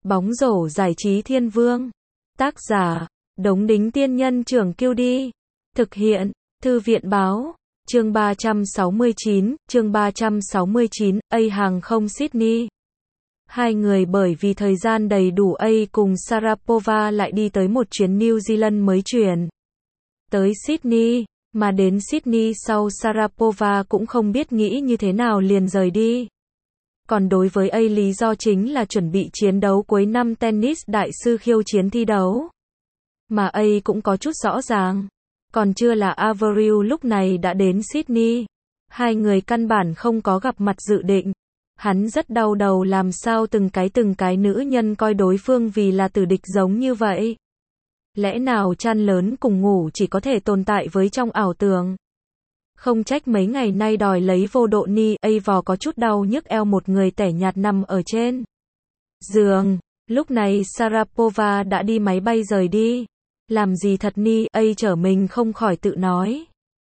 Bóng rổ giải trí thiên vương. Tác giả, Đống Đính Tiên Nhân Trưởng Kiêu Đi. Thực hiện, Thư viện Báo. Chương 369, A hàng không Sydney. Hai người bởi vì thời gian đầy đủ A cùng Sharapova lại đi tới một chuyến New Zealand mới chuyển tới Sydney, mà đến Sydney sau Sharapova cũng không biết nghĩ như thế nào liền rời đi. Còn đối với A lý do chính là chuẩn bị chiến đấu cuối năm tennis đại sư khiêu chiến thi đấu. Mà A cũng có chút rõ ràng. Còn chưa là Avril lúc này đã đến Sydney. Hai người căn bản không có gặp mặt dự định. Hắn rất đau đầu làm sao từng cái nữ nhân coi đối phương vì là tử địch giống như vậy. Lẽ nào chăn lớn cùng ngủ chỉ có thể tồn tại với trong ảo tưởng. Không trách mấy ngày nay đòi lấy vô độ ni, A vò có chút đau nhức eo một người tẻ nhạt nằm ở trên giường. Lúc này Sharapova đã đi máy bay rời đi. Làm gì thật ni, A trở mình không khỏi tự nói.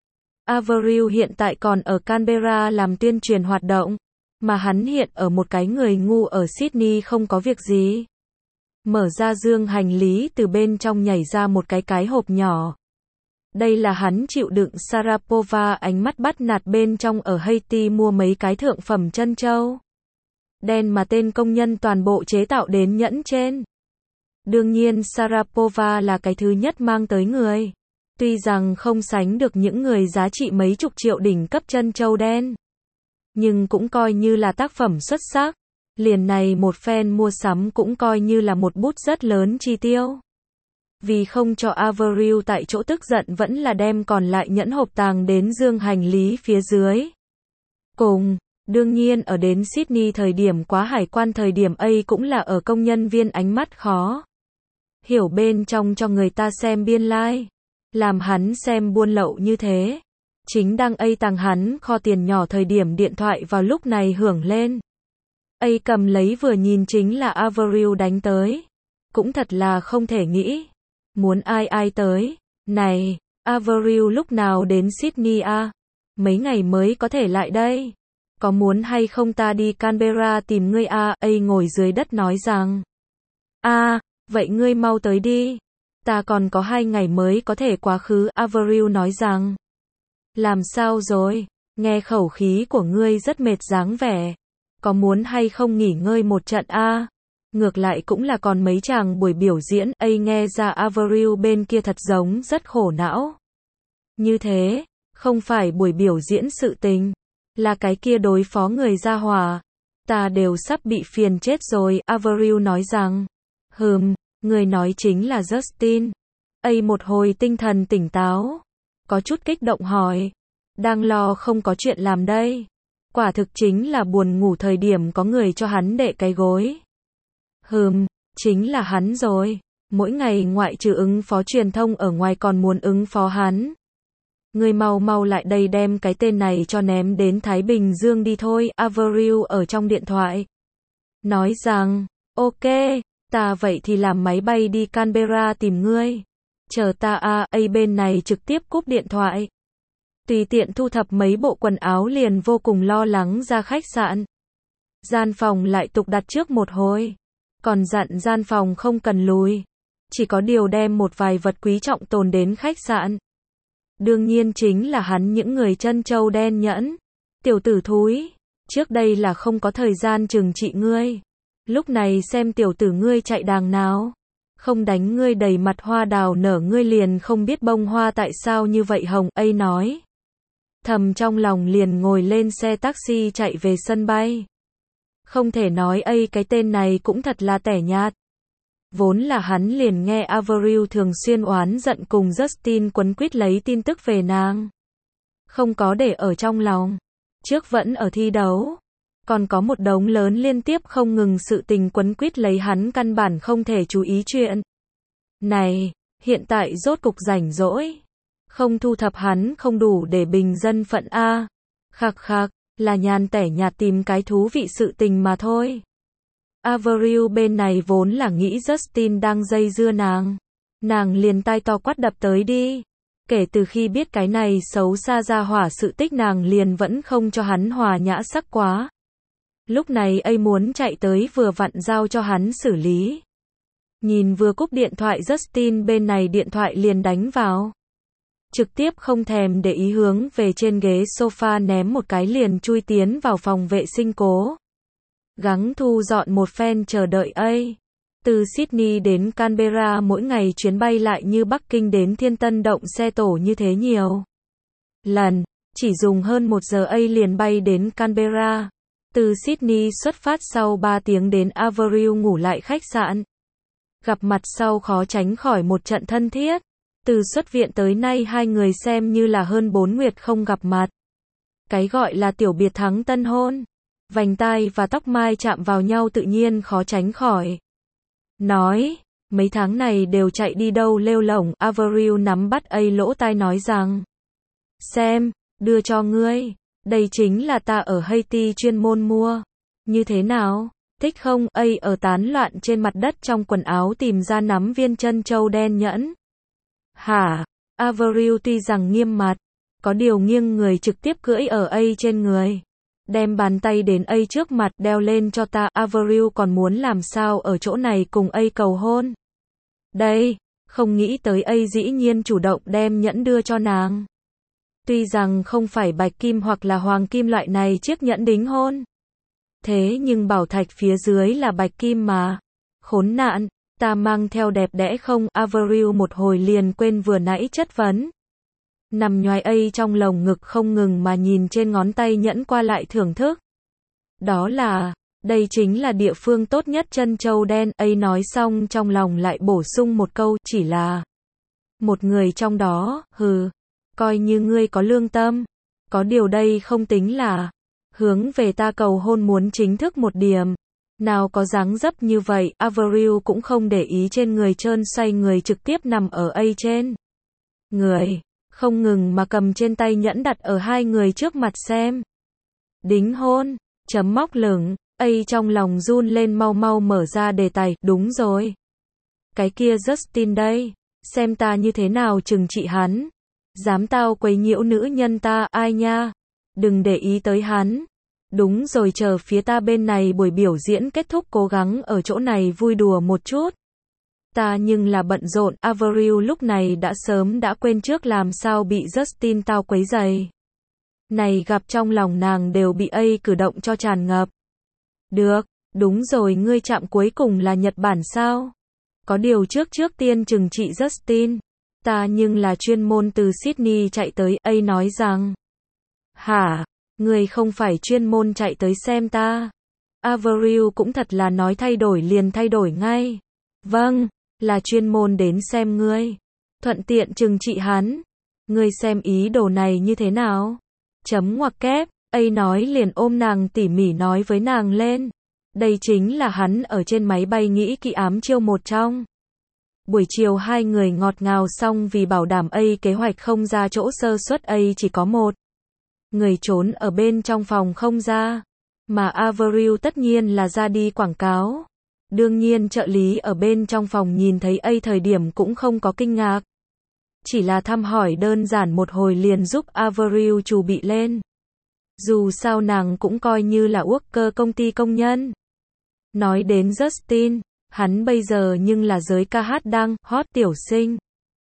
Avril hiện tại còn ở Canberra làm tuyên truyền hoạt động, mà hắn hiện ở một cái người ngu ở Sydney không có việc gì. Mở ra dương hành lý từ bên trong nhảy ra một cái hộp nhỏ. Đây là hắn chịu đựng Sharapova ánh mắt bắt nạt bên trong ở Haiti mua mấy cái thượng phẩm trân châu đen mà tên công nhân toàn bộ chế tạo đến nhẫn trên. Đương nhiên Sharapova là cái thứ nhất mang tới người. Tuy rằng không sánh được những người giá trị mấy chục triệu đỉnh cấp trân châu đen, nhưng cũng coi như là tác phẩm xuất sắc. Liền này một phen mua sắm cũng coi như là một bút rất lớn chi tiêu. Vì không cho Avril tại chỗ tức giận vẫn là đem còn lại nhẫn hộp tàng đến dương hành lý phía dưới. Cùng, đương nhiên ở đến Sydney thời điểm quá hải quan thời điểm A cũng là ở công nhân viên ánh mắt khó hiểu bên trong cho người ta xem biên lai. Làm hắn xem buôn lậu như thế. Chính đang A tàng hắn kho tiền nhỏ thời điểm điện thoại vào lúc này hưởng lên. A cầm lấy vừa nhìn chính là Avril đánh tới. Cũng thật là không thể nghĩ. Muốn ai tới. Này, Avril lúc nào đến Sydney à? Mấy ngày mới có thể lại đây. Có muốn hay không ta đi Canberra tìm ngươi à? A ngồi dưới đất nói rằng. Vậy ngươi mau tới đi. Ta còn có 2 ngày mới có thể quá khứ. Avril nói rằng. Làm sao rồi? Nghe khẩu khí của ngươi rất mệt dáng vẻ. Có muốn hay không nghỉ ngơi một trận à? Ngược lại cũng là còn mấy chàng buổi biểu diễn. A nghe ra Avril bên kia thật giống rất khổ não. Như thế, không phải buổi biểu diễn sự tình, là cái kia đối phó người ra hòa. Ta đều sắp bị phiền chết rồi. Avril nói rằng. Người nói chính là Justin. A một hồi tinh thần tỉnh táo, có chút kích động hỏi. Đang lo không có chuyện làm đây. Quả thực chính là buồn ngủ thời điểm có người cho hắn đệm cái gối. Chính là hắn rồi. Mỗi ngày ngoại trừ ứng phó truyền thông ở ngoài còn muốn ứng phó hắn. Người mau lại đây đem cái tên này cho ném đến Thái Bình Dương đi thôi. Avril ở trong điện thoại nói rằng, ok, ta vậy thì làm máy bay đi Canberra tìm ngươi. Chờ ta A bên này trực tiếp cúp điện thoại. Tùy tiện thu thập mấy bộ quần áo liền vô cùng lo lắng ra khách sạn. Gian phòng lại tục đặt trước một hồi. Còn dặn gian phòng không cần lùi. Chỉ có điều đem một vài vật quý trọng tồn đến khách sạn. Đương nhiên chính là hắn những người chân châu đen nhẫn. Tiểu tử thúi. Trước đây là không có thời gian trừng trị ngươi. Lúc này xem tiểu tử ngươi chạy đàng nào. Không đánh ngươi đầy mặt hoa đào nở ngươi liền không biết bông hoa tại sao như vậy hồng. A nói. Thầm trong lòng liền ngồi lên xe taxi chạy về sân bay. Không thể nói A cái tên này cũng thật là tẻ nhạt. Vốn là hắn liền nghe Avril thường xuyên oán giận cùng Justin quấn quýt lấy tin tức về nàng. Không có để ở trong lòng. Trước vẫn ở thi đấu. Còn có một đống lớn liên tiếp không ngừng sự tình quấn quýt lấy hắn căn bản không thể chú ý chuyện này. Hiện tại rốt cục rảnh rỗi. Không thu thập hắn không đủ để bình dân phận a. Khạc, là nhàn tẻ nhạt tìm cái thú vị sự tình mà thôi. Avril bên này vốn là nghĩ Justin đang dây dưa nàng. Nàng liền tai to quát đập tới đi. Kể từ khi biết cái này xấu xa ra hỏa sự tích nàng liền vẫn không cho hắn hòa nhã sắc quá. Lúc này A muốn chạy tới vừa vặn giao cho hắn xử lý. Nhìn vừa cúp điện thoại Justin bên này điện thoại liền đánh vào. Trực tiếp không thèm để ý hướng về trên ghế sofa ném một cái liền chui tiến vào phòng vệ sinh cố gắng thu dọn một phen chờ đợi A. Từ Sydney đến Canberra mỗi ngày chuyến bay lại như Bắc Kinh đến Thiên Tân động xe tổ như thế nhiều lần, chỉ dùng hơn 1 giờ A liền bay đến Canberra. Từ Sydney xuất phát sau 3 tiếng đến Averil ngủ lại khách sạn. Gặp mặt sau khó tránh khỏi một trận thân thiết. Từ xuất viện tới nay hai người xem như là hơn 4 nguyệt không gặp mặt. Cái gọi là tiểu biệt thắng tân hôn. Vành tai và tóc mai chạm vào nhau tự nhiên khó tránh khỏi. Nói, mấy tháng này đều chạy đi đâu lêu lổng. Averil nắm bắt A lỗ tai nói rằng, xem, đưa cho ngươi, đây chính là ta ở Haiti chuyên môn mua. Như thế nào, thích không? A ở tán loạn trên mặt đất trong quần áo tìm ra nắm viên chân châu đen nhẫn. Hả? Averil tuy rằng nghiêm mặt, có điều nghiêng người trực tiếp cưỡi ở A trên người. Đem bàn tay đến A trước mặt đeo lên cho ta. Averil còn muốn làm sao ở chỗ này cùng A cầu hôn. Đây, không nghĩ tới A dĩ nhiên chủ động đem nhẫn đưa cho nàng. Tuy rằng không phải bạch kim hoặc là hoàng kim loại này chiếc nhẫn đính hôn. Thế nhưng bảo thạch phía dưới là bạch kim mà. Khốn nạn, ta mang theo đẹp đẽ không? Averil một hồi liền quên vừa nãy chất vấn. Nằm nhoài A trong lồng ngực không ngừng mà nhìn trên ngón tay nhẫn qua lại thưởng thức. Đó là, đây chính là địa phương tốt nhất chân châu đen. A nói xong trong lòng lại bổ sung một câu, chỉ là một người trong đó, hừ, coi như ngươi có lương tâm. Có điều đây không tính là hướng về ta cầu hôn muốn chính thức một điểm. Nào có dáng dấp như vậy. Averil cũng không để ý trên người trơn xoay người trực tiếp nằm ở A trên người. Không ngừng mà cầm trên tay nhẫn đặt ở hai người trước mặt xem. Đính hôn, chấm móc lửng, A trong lòng run lên mau mau mở ra đề tài, đúng rồi. Cái kia Justin đây, xem ta như thế nào trừng trị hắn. Dám tao quấy nhiễu nữ nhân ta, ai nha, đừng để ý tới hắn. Đúng rồi chờ phía ta bên này buổi biểu diễn kết thúc cố gắng ở chỗ này vui đùa một chút. Ta nhưng là bận rộn. Averil lúc này đã sớm đã quên trước làm sao bị Justin tao quấy rầy. Này gặp trong lòng nàng đều bị A cử động cho tràn ngập. Được, đúng rồi ngươi chạm cuối cùng là Nhật Bản sao? Có điều trước tiên trừng trị Justin. Ta nhưng là chuyên môn từ Sydney chạy tới. A nói rằng, hả, ngươi không phải chuyên môn chạy tới xem ta. Averil cũng thật là nói thay đổi liền thay đổi ngay. Vâng, là chuyên môn đến xem ngươi. Thuận tiện trừng trị hắn. Ngươi xem ý đồ này như thế nào? Chấm ngoặc kép. A nói liền ôm nàng tỉ mỉ nói với nàng lên. Đây chính là hắn ở trên máy bay nghĩ kỹ ám chiêu một trong. Buổi chiều hai người ngọt ngào xong vì bảo đảm A kế hoạch không ra chỗ sơ suất. A chỉ có một người trốn ở bên trong phòng không ra. Mà Averil tất nhiên là ra đi quảng cáo. Đương nhiên trợ lý ở bên trong phòng nhìn thấy A thời điểm cũng không có kinh ngạc. Chỉ là thăm hỏi đơn giản một hồi liền giúp Averil chuẩn bị lên. Dù sao nàng cũng coi như là worker công ty công nhân. Nói đến Justin, hắn bây giờ nhưng là giới ca hát đang hot tiểu sinh.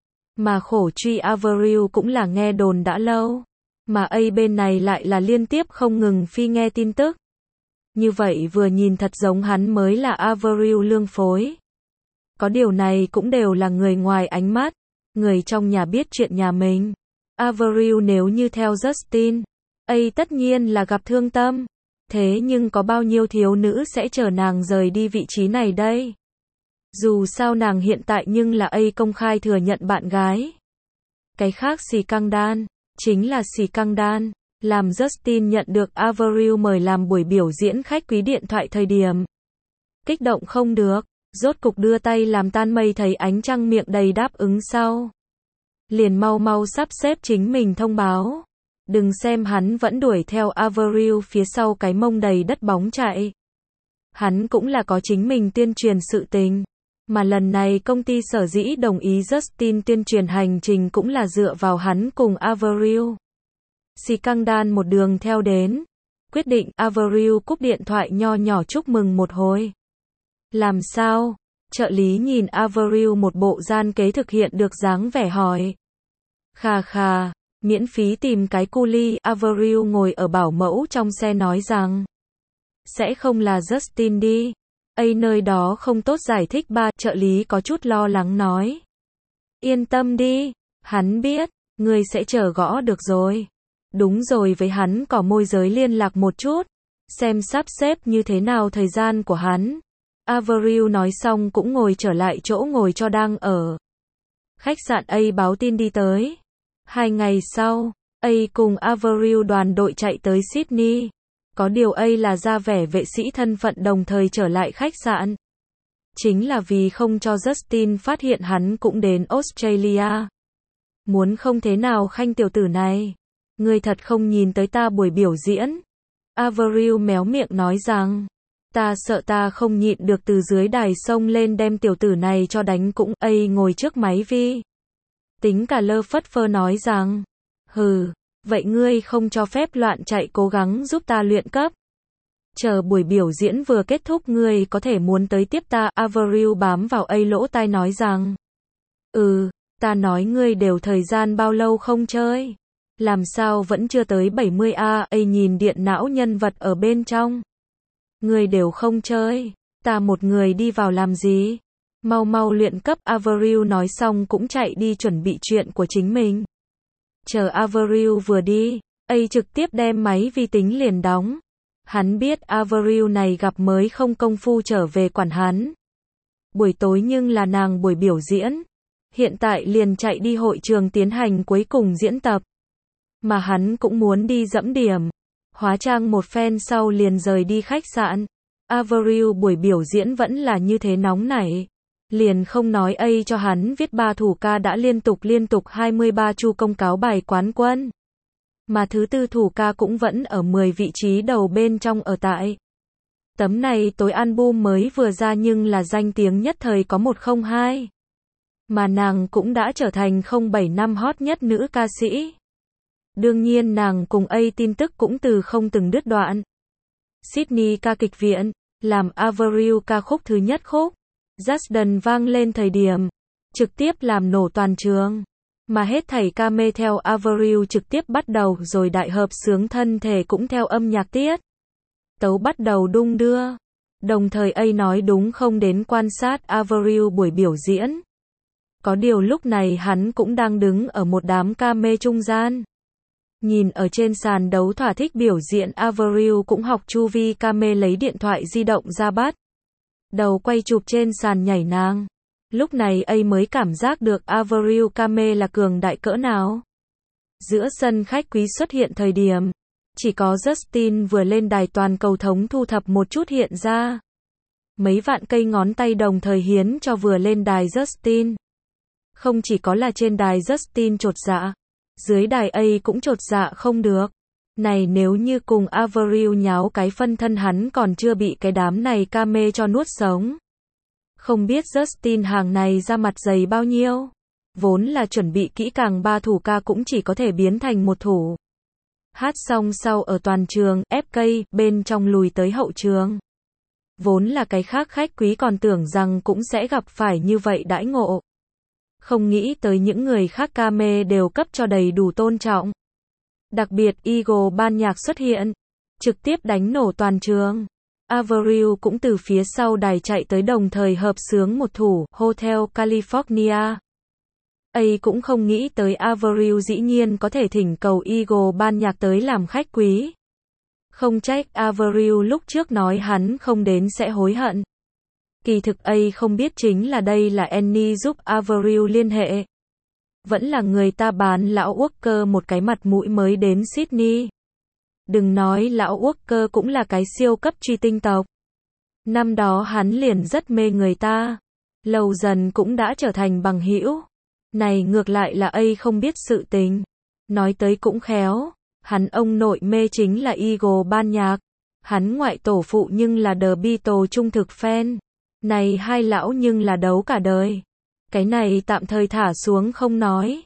Mà khổ truy Averil cũng là nghe đồn đã lâu. Mà A bên này lại là liên tiếp không ngừng phi nghe tin tức. Như vậy vừa nhìn thật giống hắn mới là Averil lương phối. Có điều này cũng đều là người ngoài ánh mắt. Người trong nhà biết chuyện nhà mình. Averil nếu như theo Justin, A tất nhiên là gặp thương tâm. Thế nhưng có bao nhiêu thiếu nữ sẽ chờ nàng rời đi vị trí này đây? Dù sao nàng hiện tại nhưng là A công khai thừa nhận bạn gái. Cái khác xì căng đan, chính là xì căng đan. Làm Justin nhận được Averil mời làm buổi biểu diễn khách quý điện thoại thời điểm. Kích động không được, rốt cục đưa tay làm tan mây thấy ánh trăng miệng đầy đáp ứng sau. Liền mau mau sắp xếp chính mình thông báo. Đừng xem hắn vẫn đuổi theo Averil phía sau cái mông đầy đất bóng chạy. Hắn cũng là có chính mình tuyên truyền sự tình. Mà lần này công ty sở dĩ đồng ý Justin tuyên truyền hành trình cũng là dựa vào hắn cùng Averil. Xì căng đan một đường theo đến. Quyết định, Avril cúp điện thoại nho nhỏ chúc mừng một hồi. Làm sao? Trợ lý nhìn Avril một bộ gian kế thực hiện được dáng vẻ hỏi. Khà khà, miễn phí tìm cái cu li, Avril ngồi ở bảo mẫu trong xe nói rằng. Sẽ không là Justin đi. Nơi đó không tốt giải thích ba, trợ lý có chút lo lắng nói. Yên tâm đi, hắn biết, người sẽ chờ gõ được rồi. Đúng rồi, với hắn có môi giới liên lạc một chút, xem sắp xếp như thế nào thời gian của hắn. Avril nói xong cũng ngồi trở lại chỗ ngồi cho đang ở. Khách sạn A báo tin đi tới. 2 ngày sau, A cùng Avril đoàn đội chạy tới Sydney. Có điều A là ra vẻ vệ sĩ thân phận đồng thời trở lại khách sạn. Chính là vì không cho Justin phát hiện hắn cũng đến Australia. Muốn không thế nào khanh tiểu tử này. Ngươi thật không nhìn tới ta buổi biểu diễn. Avril méo miệng nói rằng. Ta sợ ta không nhịn được từ dưới đài sông lên đem tiểu tử này cho đánh cũng. A ngồi trước máy vi tính cả lơ phất phơ nói rằng. Hừ, vậy ngươi không cho phép loạn chạy, cố gắng giúp ta luyện cấp. Chờ buổi biểu diễn vừa kết thúc ngươi có thể muốn tới tiếp ta. Avril bám vào A lỗ tai nói rằng. Ta nói ngươi đều thời gian bao lâu không chơi. Làm sao vẫn chưa tới 70 A nhìn điện não nhân vật ở bên trong. Ngươi đều không chơi. Ta một người đi vào làm gì? Mau mau luyện cấp. Avril nói xong cũng chạy đi chuẩn bị chuyện của chính mình. Chờ Avril vừa đi, A trực tiếp đem máy vi tính liền đóng. Hắn biết Avril này gặp mới không công phu trở về quản hắn. Buổi tối nhưng là nàng buổi biểu diễn. Hiện tại liền chạy đi hội trường tiến hành cuối cùng diễn tập. Mà hắn cũng muốn đi dẫm điểm. Hóa trang một phen sau liền rời đi khách sạn. Avril buổi biểu diễn vẫn là như thế nóng nảy. Liền không nói A cho hắn viết 3 thủ ca đã liên tục 23 chu công cáo bài quán quân. Mà thứ 4 thủ ca cũng vẫn ở 10 vị trí đầu bên trong ở tại. Tấm này tối album mới vừa ra nhưng là danh tiếng nhất thời có 102. Mà nàng cũng đã trở thành 07 năm hot nhất nữ ca sĩ. Đương nhiên nàng cùng A tin tức cũng từ không từng đứt đoạn. Sydney ca kịch viện, làm Avril ca khúc thứ nhất khúc. Justin vang lên thời điểm, trực tiếp làm nổ toàn trường. Mà hết thảy ca mê theo Avril trực tiếp bắt đầu rồi đại hợp xướng thân thể cũng theo âm nhạc tiết. Tấu bắt đầu đung đưa. Đồng thời A nói đúng không đến quan sát Avril buổi biểu diễn. Có điều lúc này hắn cũng đang đứng ở một đám ca mê trung gian. Nhìn ở trên sàn đấu thỏa thích biểu diễn, Avril cũng học chu vi ca mê lấy điện thoại di động ra bắt đầu quay chụp trên sàn nhảy nàng. Lúc này A mới cảm giác được Avril ca mê là cường đại cỡ nào. Giữa sân khách quý xuất hiện thời điểm, chỉ có Justin vừa lên đài toàn cầu thống thu thập một chút hiện ra. Mấy vạn cây ngón tay đồng thời hiến cho vừa lên đài Justin. Không chỉ có là trên đài Justin chột dạ, dưới đài A cũng chột dạ không được. Này nếu như cùng Avril nháo cái phân thân hắn còn chưa bị cái đám này ca mê cho nuốt sống. Không biết Justin hàng này ra mặt dày bao nhiêu. Vốn là chuẩn bị kỹ càng 3 thủ ca cũng chỉ có thể biến thành một thủ. Hát xong sau ở toàn trường, FK, bên trong lùi tới hậu trường. Vốn là cái khác khách quý còn tưởng rằng cũng sẽ gặp phải như vậy đãi ngộ. Không nghĩ tới những người khác ca mê đều cấp cho đầy đủ tôn trọng. Đặc biệt Eagle ban nhạc xuất hiện, trực tiếp đánh nổ toàn trường. Avril cũng từ phía sau đài chạy tới đồng thời hợp xướng một thủ, Hotel California. A cũng không nghĩ tới Avril dĩ nhiên có thể thỉnh cầu Eagle ban nhạc tới làm khách quý. Không trách Avril lúc trước nói hắn không đến sẽ hối hận. Kỳ thực A không biết chính là đây là Annie giúp Avril liên hệ. Vẫn là người ta bán lão Walker một cái mặt mũi mới đến Sydney. Đừng nói lão Walker cũng là cái siêu cấp truy tinh tộc. Năm đó hắn liền rất mê người ta. Lâu dần cũng đã trở thành bằng hữu. Này ngược lại là A không biết sự tình. Nói tới cũng khéo. Hắn ông nội mê chính là Eagle ban nhạc. Hắn ngoại tổ phụ nhưng là The Beatles trung thực fan. Này hai lão nhưng là đấu cả đời. Cái này tạm thời thả xuống không nói.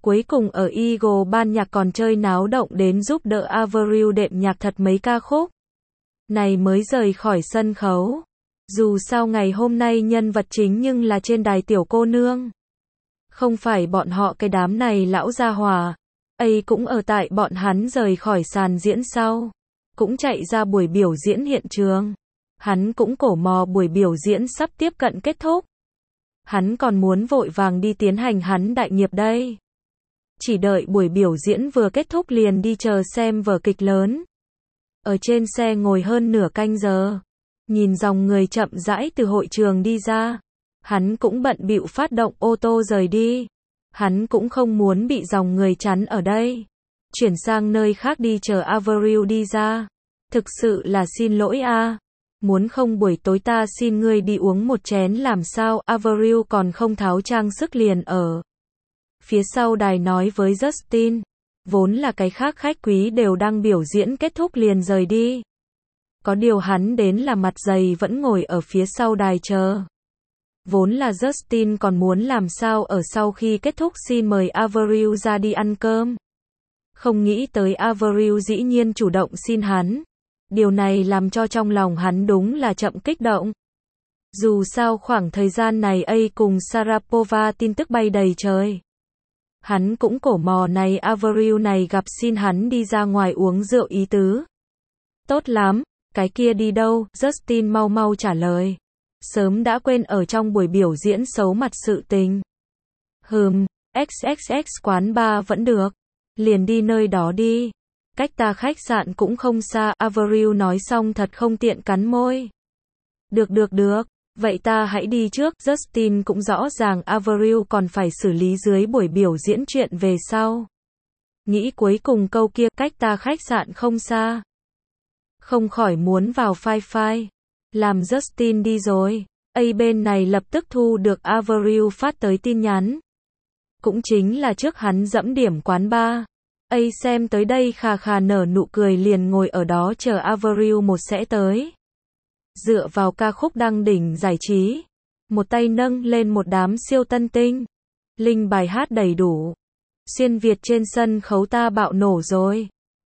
Cuối cùng ở Eagle ban nhạc còn chơi náo động đến giúp đỡ Avril đệm nhạc thật mấy ca khúc. Này mới rời khỏi sân khấu. Dù sao ngày hôm nay nhân vật chính nhưng là trên đài tiểu cô nương. Không phải bọn họ cái đám này lão gia hỏa. Ấy cũng ở tại bọn hắn rời khỏi sàn diễn sau. Cũng chạy ra buổi biểu diễn hiện trường. Hắn cũng cổ mò buổi biểu diễn sắp tiếp cận kết thúc. Hắn còn muốn vội vàng đi tiến hành hắn đại nghiệp đây. Chỉ đợi buổi biểu diễn vừa kết thúc liền đi chờ xem vở kịch lớn. Ở trên xe ngồi hơn nửa canh giờ. Nhìn dòng người chậm rãi từ hội trường đi ra. Hắn cũng bận bịu phát động ô tô rời đi. Hắn cũng không muốn bị dòng người chắn ở đây. Chuyển sang nơi khác đi chờ Avril đi ra. Thực sự là xin lỗi a. Muốn không buổi tối ta xin ngươi đi uống một chén làm sao? Avril còn không tháo trang sức liền ở phía sau đài nói với Justin. Vốn là cái khác khách quý đều đang biểu diễn kết thúc liền rời đi. Có điều hắn đến là mặt dày vẫn ngồi ở phía sau đài chờ. Vốn là Justin còn muốn làm sao ở sau khi kết thúc xin mời Avril ra đi ăn cơm. Không nghĩ tới Avril dĩ nhiên chủ động xin hắn. Điều này làm cho trong lòng hắn đúng là chậm kích động. Dù sao khoảng thời gian này A cùng Sharapova tin tức bay đầy trời. Hắn cũng cổ mò này Avril này gặp xin hắn đi ra ngoài uống rượu ý tứ. Tốt lắm, cái kia đi đâu? Justin mau mau trả lời. Sớm đã quên ở trong buổi biểu diễn xấu mặt sự tình. XXX quán bar vẫn được. Liền đi nơi đó đi. Cách ta khách sạn cũng không xa. Avril nói xong thật không tiện cắn môi. Được. Vậy ta hãy đi trước. Justin cũng rõ ràng Avril còn phải xử lý dưới buổi biểu diễn chuyện về sau. Nghĩ cuối cùng câu kia cách ta khách sạn không xa. Không khỏi muốn vào phai. Làm Justin đi rồi. A bên này lập tức thu được Avril phát tới tin nhắn. Cũng chính là trước hắn dẫm điểm quán bar. A xem tới đây khà khà nở nụ cười liền ngồi ở đó chờ Avril một sẽ tới. Dựa vào ca khúc đăng đỉnh giải trí. Một tay nâng lên một đám siêu tân tinh. Linh bài hát đầy đủ. Xuyên Việt trên sân khấu ta bạo nổ rồi.